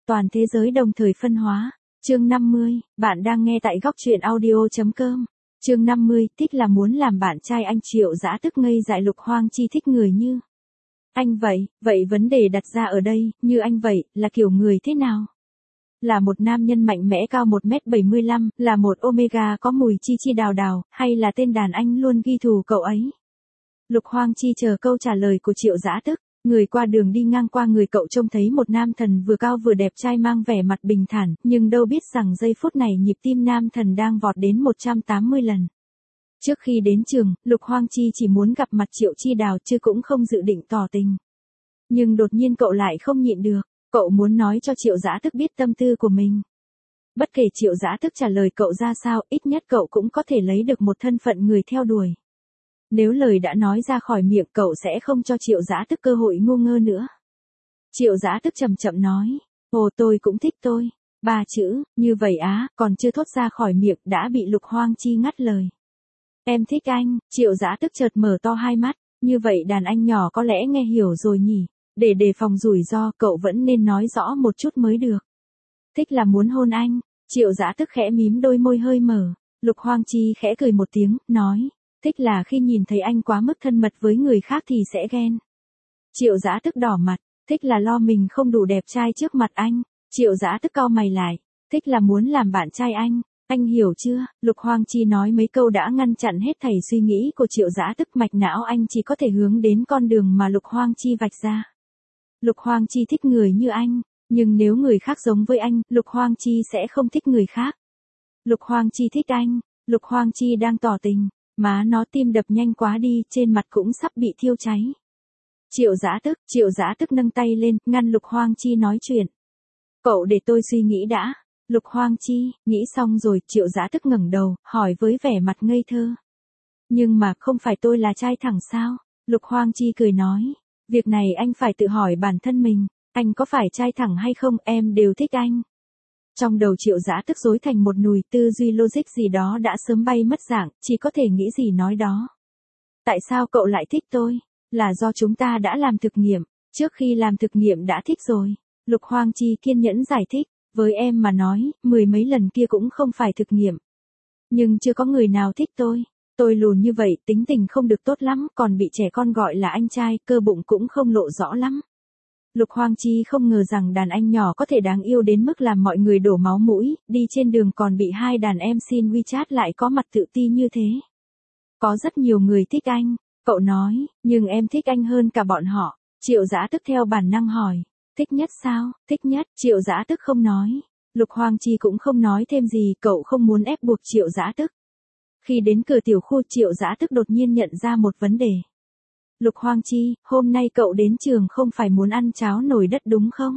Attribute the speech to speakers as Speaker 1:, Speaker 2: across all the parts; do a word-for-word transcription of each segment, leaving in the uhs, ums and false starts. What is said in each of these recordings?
Speaker 1: toàn thế giới đồng thời phân hóa. Chương năm mươi, bạn đang nghe tại góc truyện audio chấm com. Chương năm mươi, thích là muốn làm bạn trai anh. Triệu Dã tức ngây dại. Lục Hoang Chi thích người như anh vậy, vậy vấn đề đặt ra ở đây, như anh vậy, là kiểu người thế nào? Là một nam nhân mạnh mẽ cao một mét bảy mươi lăm, là một Omega có mùi chi chi đào đào, hay là tên đàn anh luôn ghi thù cậu ấy? Lục Hoang Chi chờ câu trả lời của Triệu Dã tức. Người qua đường đi ngang qua người cậu trông thấy một nam thần vừa cao vừa đẹp trai mang vẻ mặt bình thản, nhưng đâu biết rằng giây phút này nhịp tim nam thần đang vọt đến một trăm tám mươi lần. Trước khi đến trường, Lục Hoang Chi chỉ muốn gặp mặt Triệu Chi Đào chứ cũng không dự định tỏ tình. Nhưng đột nhiên cậu lại không nhịn được, cậu muốn nói cho Triệu Dã tức biết tâm tư của mình. Bất kể Triệu Dã tức trả lời cậu ra sao, ít nhất cậu cũng có thể lấy được một thân phận người theo đuổi. Nếu lời đã nói ra khỏi miệng cậu sẽ không cho Triệu Dã tức cơ hội ngu ngơ nữa. Triệu Dã tức chậm chậm nói, ồ tôi cũng thích tôi. Ba chữ, như vậy á, còn chưa thốt ra khỏi miệng đã bị Lục Hoang Chi ngắt lời. Em thích anh. Triệu Dã tức chợt mở to hai mắt, như vậy đàn anh nhỏ có lẽ nghe hiểu rồi nhỉ. Để đề phòng rủi ro cậu vẫn nên nói rõ một chút mới được. Thích là muốn hôn anh. Triệu Dã tức khẽ mím đôi môi hơi mở. Lục Hoang Chi khẽ cười một tiếng, nói. Thích là khi nhìn thấy anh quá mức thân mật với người khác thì sẽ ghen. Triệu Dã tức đỏ mặt. Thích là lo mình không đủ đẹp trai trước mặt anh. Triệu Dã tức cau mày lại. Thích là muốn làm bạn trai anh. Anh hiểu chưa? Lục Hoang Chi nói mấy câu đã ngăn chặn hết thảy suy nghĩ của Triệu Dã tức. Mạch não anh chỉ có thể hướng đến con đường mà Lục Hoang Chi vạch ra. Lục Hoang Chi thích người như anh. Nhưng nếu người khác giống với anh, Lục Hoang Chi sẽ không thích người khác. Lục Hoang Chi thích anh. Lục Hoang Chi đang tỏ tình. Má nó tim đập nhanh quá đi, trên mặt cũng sắp bị thiêu cháy. Triệu Dã tức, Triệu Dã tức nâng tay lên, ngăn Lục Hoang Chi nói chuyện. Cậu để tôi suy nghĩ đã. Lục Hoang Chi, nghĩ xong rồi, Triệu Dã tức ngẩng đầu, hỏi với vẻ mặt ngây thơ. Nhưng mà không phải tôi là trai thẳng sao? Lục Hoang Chi cười nói. Việc này anh phải tự hỏi bản thân mình, anh có phải trai thẳng hay không, em đều thích anh. Trong đầu Triệu Dã tức rối thành một nùi, tư duy logic gì đó đã sớm bay mất dạng, chỉ có thể nghĩ gì nói đó. Tại sao cậu lại thích tôi? Là do chúng ta đã làm thực nghiệm, trước khi làm thực nghiệm đã thích rồi. Lục Hoang Chi kiên nhẫn giải thích, với em mà nói, mười mấy lần kia cũng không phải thực nghiệm. Nhưng chưa có người nào thích tôi. Tôi lùn như vậy, tính tình không được tốt lắm, còn bị trẻ con gọi là anh trai, cơ bụng cũng không lộ rõ lắm. Lục Hoang Chi không ngờ rằng đàn anh nhỏ có thể đáng yêu đến mức làm mọi người đổ máu mũi, đi trên đường còn bị hai đàn em xin WeChat lại có mặt tự ti như thế. Có rất nhiều người thích anh, cậu nói, nhưng em thích anh hơn cả bọn họ. Triệu Dã tức theo bản năng hỏi, thích nhất sao? Thích nhất, Triệu Dã tức không nói. Lục Hoang Chi cũng không nói thêm gì, cậu không muốn ép buộc Triệu Dã tức. Khi đến cửa tiểu khu, Triệu Dã tức đột nhiên nhận ra một vấn đề. Lục Hoang Chi, hôm nay cậu đến trường không phải muốn ăn cháo nồi đất đúng không?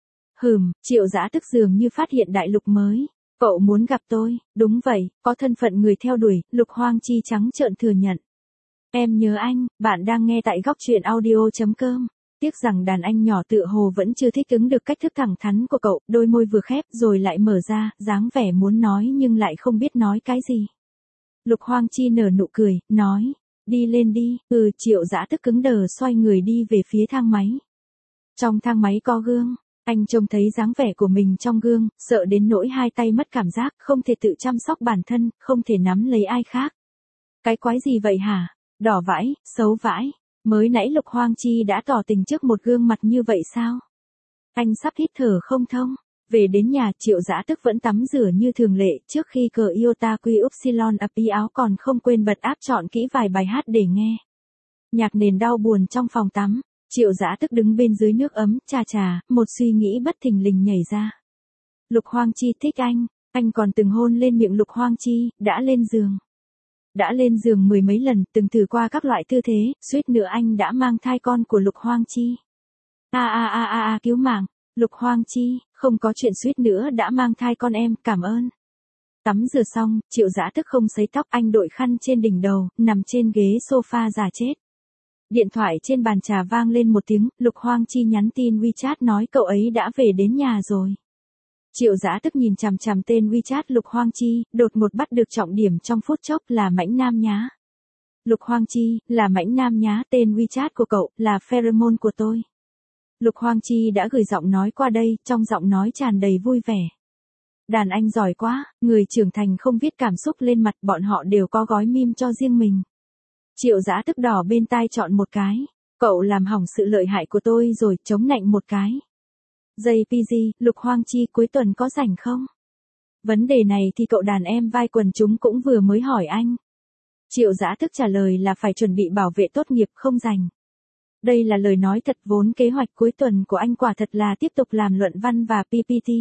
Speaker 1: Hừm, Triệu Dã tức dường như phát hiện đại lục mới. Cậu muốn gặp tôi, đúng vậy, có thân phận người theo đuổi, Lục Hoang Chi trắng trợn thừa nhận. Em nhớ anh, bạn đang nghe tại góc truyện audio chấm com. Tiếc rằng đàn anh nhỏ tựa hồ vẫn chưa thích ứng được cách thức thẳng thắn của cậu, đôi môi vừa khép rồi lại mở ra, dáng vẻ muốn nói nhưng lại không biết nói cái gì. Lục Hoang Chi nở nụ cười, nói. Đi lên đi. Ừ, Triệu Dã tức cứng đờ xoay người đi về phía thang máy. Trong thang máy có gương. Anh trông thấy dáng vẻ của mình trong gương, sợ đến nỗi hai tay mất cảm giác, không thể tự chăm sóc bản thân, không thể nắm lấy ai khác. Cái quái gì vậy hả? Đỏ vãi, xấu vãi. Mới nãy Lục Hoang Chi đã tỏ tình trước một gương mặt như vậy sao? Anh sắp hít thở không thông. Về đến nhà, Triệu Dã tức vẫn tắm rửa như thường lệ, trước khi cờ Iota Quy Upsilon Pi áo còn không quên bật áp chọn kỹ vài bài hát để nghe. Nhạc nền đau buồn trong phòng tắm, Triệu Dã tức đứng bên dưới nước ấm, chà chà, một suy nghĩ bất thình lình nhảy ra. Lục Hoang Chi thích anh, anh còn từng hôn lên miệng Lục Hoang Chi, đã lên giường. Đã lên giường mười mấy lần, từng thử qua các loại tư thế, suýt nữa anh đã mang thai con của Lục Hoang Chi. A a a a a cứu mạng. Lục Hoang Chi, không có chuyện suýt nữa đã mang thai con em, cảm ơn. Tắm rửa xong, Triệu Dã tức không sấy tóc, anh đội khăn trên đỉnh đầu, nằm trên ghế sofa giả chết. Điện thoại trên bàn trà vang lên một tiếng, Lục Hoang Chi nhắn tin WeChat nói cậu ấy đã về đến nhà rồi. Triệu Dã tức nhìn chằm chằm tên WeChat Lục Hoang Chi, đột ngột bắt được trọng điểm trong phút chốc là mãnh nam nhá. Lục Hoang Chi, là mãnh nam nhá, tên WeChat của cậu, là pheromone của tôi. Lục Hoang Chi đã gửi giọng nói qua đây, trong giọng nói tràn đầy vui vẻ. Đàn anh giỏi quá, người trưởng thành không viết cảm xúc lên mặt, bọn họ đều có gói meme cho riêng mình. Triệu Dã tức đỏ bên tai chọn một cái. Cậu làm hỏng sự lợi hại của tôi rồi, chống nạnh một cái. jê pê giê, Lục Hoang Chi cuối tuần có rảnh không? Vấn đề này thì cậu đàn em vai quần chúng cũng vừa mới hỏi anh. Triệu Dã tức trả lời là phải chuẩn bị bảo vệ tốt nghiệp, không rảnh. Đây là lời nói thật, vốn kế hoạch cuối tuần của anh quả thật là tiếp tục làm luận văn và pê pê tê.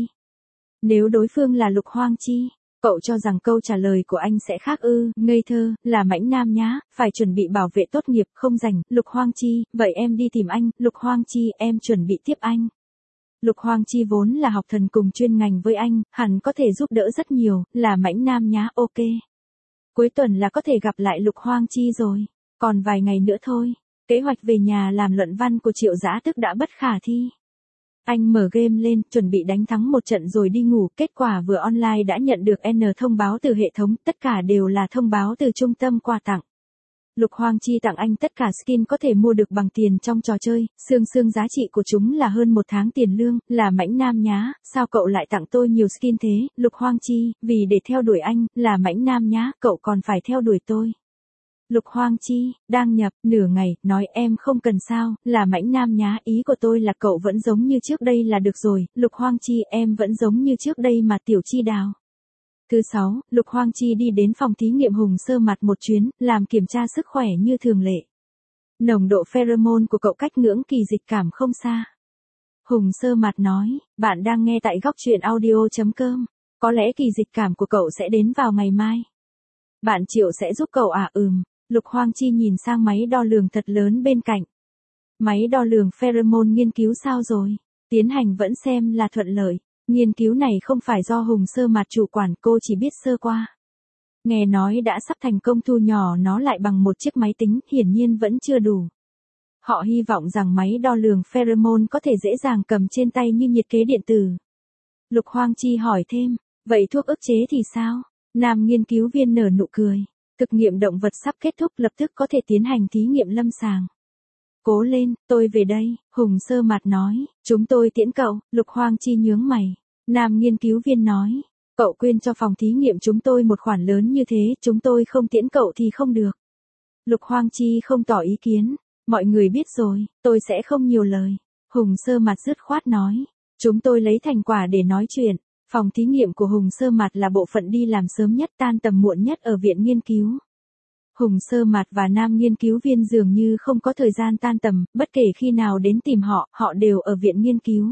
Speaker 1: Nếu đối phương là Lục Hoang Chi, cậu cho rằng câu trả lời của anh sẽ khác ư? Ngây thơ, là mãnh nam nhá, phải chuẩn bị bảo vệ tốt nghiệp, không rảnh. Lục Hoang Chi, vậy em đi tìm anh. Lục Hoang Chi, em chuẩn bị tiếp anh. Lục Hoang Chi vốn là học thần cùng chuyên ngành với anh, hẳn có thể giúp đỡ rất nhiều, là mãnh nam nhá, ok. Cuối tuần là có thể gặp lại Lục Hoang Chi rồi, còn vài ngày nữa thôi. Kế hoạch về nhà làm luận văn của Triệu Dã tức đã bất khả thi. Anh mở game lên, chuẩn bị đánh thắng một trận rồi đi ngủ, kết quả vừa online đã nhận được N thông báo từ hệ thống, tất cả đều là thông báo từ trung tâm quà tặng. Lục Hoang Chi tặng anh tất cả skin có thể mua được bằng tiền trong trò chơi, xương xương giá trị của chúng là hơn một tháng tiền lương, là mãnh nam nhá, sao cậu lại tặng tôi nhiều skin thế? Lục Hoang Chi, vì để theo đuổi anh, là mãnh nam nhá, cậu còn phải theo đuổi tôi. Lục Hoang Chi, đang nhập, nửa ngày, nói em không cần sao, là mãnh nam nhá, ý của tôi là cậu vẫn giống như trước đây là được rồi. Lục Hoang Chi, em vẫn giống như trước đây mà Tiểu Chi Đào. Thứ sáu, Lục Hoang Chi đi đến phòng thí nghiệm Hùng Sơ Mặt một chuyến, làm kiểm tra sức khỏe như thường lệ. Nồng độ pheromone của cậu cách ngưỡng kỳ dịch cảm không xa. Hùng Sơ Mặt nói, bạn đang nghe tại góc truyện audio chấm com. Có lẽ kỳ dịch cảm của cậu sẽ đến vào ngày mai. Bạn Triệu sẽ giúp cậu à? Ừm. Lục Hoang Chi nhìn sang máy đo lường thật lớn bên cạnh. Máy đo lường pheromone nghiên cứu sao rồi? Tiến hành vẫn xem là thuận lợi. Nghiên cứu này không phải do Hùng Sơ Mạt chủ quản, cô chỉ biết sơ qua. Nghe nói đã sắp thành công thu nhỏ nó lại bằng một chiếc máy tính, hiển nhiên vẫn chưa đủ. Họ hy vọng rằng máy đo lường pheromone có thể dễ dàng cầm trên tay như nhiệt kế điện tử. Lục Hoang Chi hỏi thêm, vậy thuốc ức chế thì sao? Nam nghiên cứu viên nở nụ cười. Thực nghiệm động vật sắp kết thúc, lập tức có thể tiến hành thí nghiệm lâm sàng. Cố lên, tôi về đây, Hùng Sơ Mạt nói, chúng tôi tiễn cậu. Lục Hoang Chi nhướng mày. Nam nghiên cứu viên nói, cậu quên cho phòng thí nghiệm chúng tôi một khoản lớn như thế, chúng tôi không tiễn cậu thì không được. Lục Hoang Chi không tỏ ý kiến, mọi người biết rồi, tôi sẽ không nhiều lời. Hùng Sơ Mạt dứt khoát nói, chúng tôi lấy thành quả để nói chuyện. Phòng thí nghiệm của Hùng Sơ Mạt là bộ phận đi làm sớm nhất, tan tầm muộn nhất ở viện nghiên cứu. Hùng Sơ Mạt và nam nghiên cứu viên dường như không có thời gian tan tầm, bất kể khi nào đến tìm họ, họ đều ở viện nghiên cứu.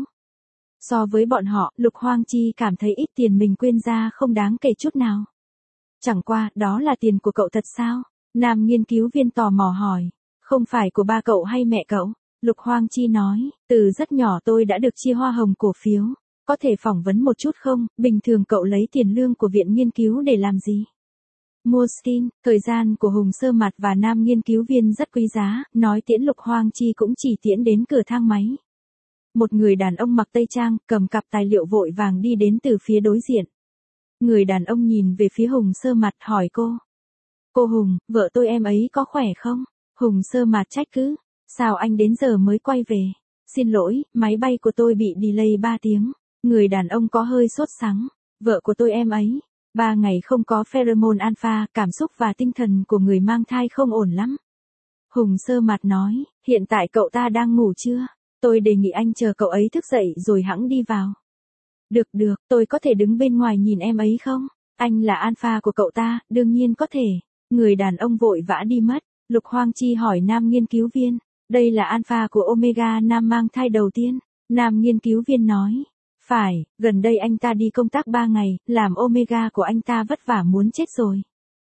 Speaker 1: So với bọn họ, Lục Hoang Chi cảm thấy ít tiền mình quên ra không đáng kể chút nào. Chẳng qua, đó là tiền của cậu thật sao? Nam nghiên cứu viên tò mò hỏi. Không phải của ba cậu hay mẹ cậu? Lục Hoang Chi nói, từ rất nhỏ tôi đã được chia hoa hồng cổ phiếu. Có thể phỏng vấn một chút không? Bình thường cậu lấy tiền lương của viện nghiên cứu để làm gì? Mua skin, thời gian của Hùng Sơ Mạt và nam nghiên cứu viên rất quý giá, nói tiễn Lục Hoang Chi cũng chỉ tiễn đến cửa thang máy. Một người đàn ông mặc tây trang, cầm cặp tài liệu vội vàng đi đến từ phía đối diện. Người đàn ông nhìn về phía Hùng Sơ Mạt hỏi cô. Cô Hùng, vợ tôi em ấy có khỏe không? Hùng Sơ Mạt trách cứ. Sao anh đến giờ mới quay về? Xin lỗi, máy bay của tôi bị delay ba tiếng. Người đàn ông có hơi sốt sắng. Vợ của tôi em ấy. Ba ngày không có pheromone alpha, cảm xúc và tinh thần của người mang thai không ổn lắm. Hùng Sơ Mạt nói, hiện tại cậu ta đang ngủ chưa? Tôi đề nghị anh chờ cậu ấy thức dậy rồi hẵng đi vào. Được được, tôi có thể đứng bên ngoài nhìn em ấy không? Anh là alpha của cậu ta, đương nhiên có thể. Người đàn ông vội vã đi mất. Lục Hoang Chi hỏi nam nghiên cứu viên, đây là alpha của Omega nam mang thai đầu tiên. Nam nghiên cứu viên nói, phải, gần đây anh ta đi công tác ba ngày, làm Omega của anh ta vất vả muốn chết rồi.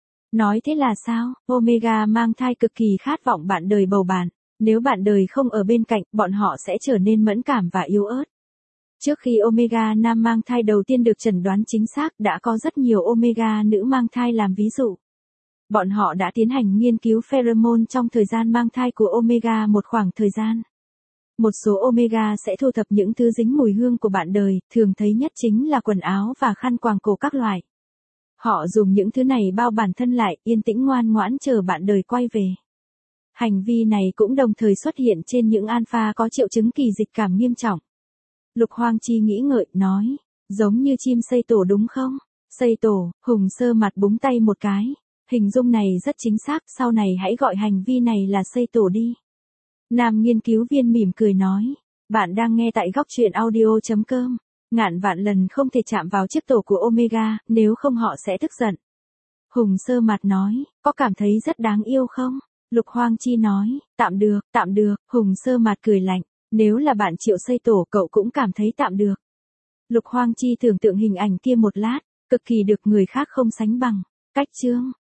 Speaker 1: Nói thế là sao? Omega mang thai cực kỳ khát vọng bạn đời bầu bạn. Nếu bạn đời không ở bên cạnh, bọn họ sẽ trở nên mẫn cảm và yếu ớt. Trước khi Omega nam mang thai đầu tiên được chẩn đoán chính xác, đã có rất nhiều Omega nữ mang thai làm ví dụ. Bọn họ đã tiến hành nghiên cứu pheromone trong thời gian mang thai của Omega một khoảng thời gian. Một số Omega sẽ thu thập những thứ dính mùi hương của bạn đời, thường thấy nhất chính là quần áo và khăn quàng cổ các loại. Họ dùng những thứ này bao bản thân lại, yên tĩnh ngoan ngoãn chờ bạn đời quay về. Hành vi này cũng đồng thời xuất hiện trên những alpha có triệu chứng kỳ dịch cảm nghiêm trọng. Lục Hoang Chi nghĩ ngợi, nói, giống như chim xây tổ đúng không? Xây tổ, Hùng Sơ mặt búng tay một cái. Hình dung này rất chính xác, sau này hãy gọi hành vi này là xây tổ đi. Nam nghiên cứu viên mỉm cười nói, bạn đang nghe tại góc truyện audio chấm com. Ngàn vạn lần không thể chạm vào chiếc tổ của Omega, nếu không họ sẽ tức giận. Hùng Sơ mặt nói, có cảm thấy rất đáng yêu không? Lục Hoang Chi nói, tạm được, tạm được. Hùng Sơ mặt cười lạnh, nếu là bạn Triệu xây tổ cậu cũng cảm thấy tạm được. Lục Hoang Chi tưởng tượng hình ảnh kia một lát, cực kỳ được người khác không sánh bằng. Cách chương